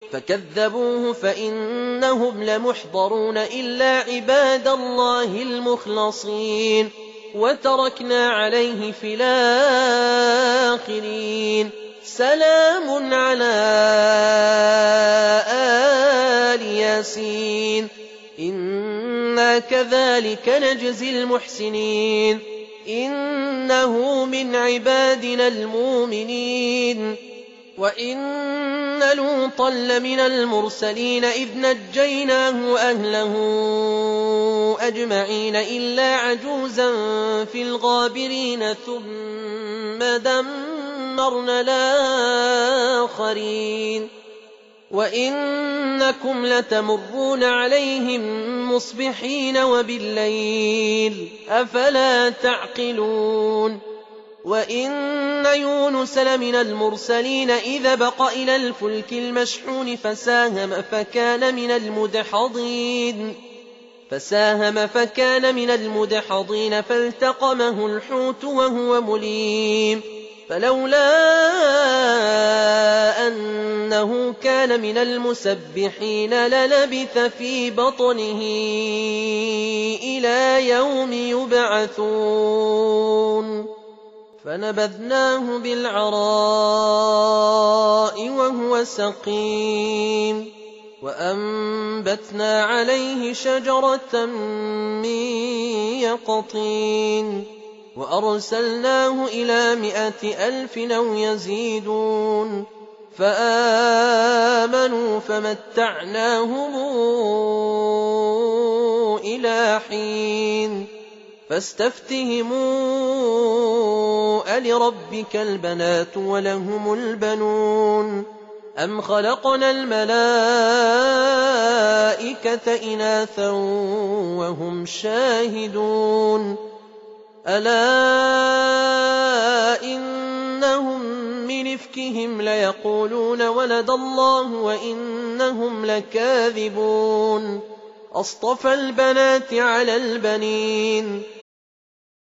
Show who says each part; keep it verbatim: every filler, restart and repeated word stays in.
Speaker 1: فكذبوه فإنهم لمحضرون إلا عباد الله المخلصين وتركنا عليه في الآخرين سلام على آل ياسين إنا كذلك نجزي المحسنين إنه من عبادنا المؤمنين وإن لوطا لمن المرسلين إذ نجيناه وأهله أجمعين إلا عجوزا في الغابرين ثم دمرنا الآخرين وإنكم لتمرون عليهم مصبحين وبالليل أفلا تعقلون وإن يونس لمن المرسلين إذا بق إلى الفلك المشحون فساهم فكان من المدحضين فساهم فكان من المدحضين فالتقمه الحوت وهو مليم فلولا أنه كان من المسبحين للبث في بطنه إلى يوم يبعثون فنبذناه بالعراء وهو سقيم وأنبتنا عليه شجرة من يقطين وأرسلناه إلى مائة ألف أو يزيدون فآمنوا فمتعناهم إلى حين فاستفتهموا ألربك البنات ولهم البنون أم خلقنا الملائكة إناثا وهم شاهدون ألا إنهم من إفكهم ليقولون ولد الله وإنهم لكاذبون أصطفى البنات على البنين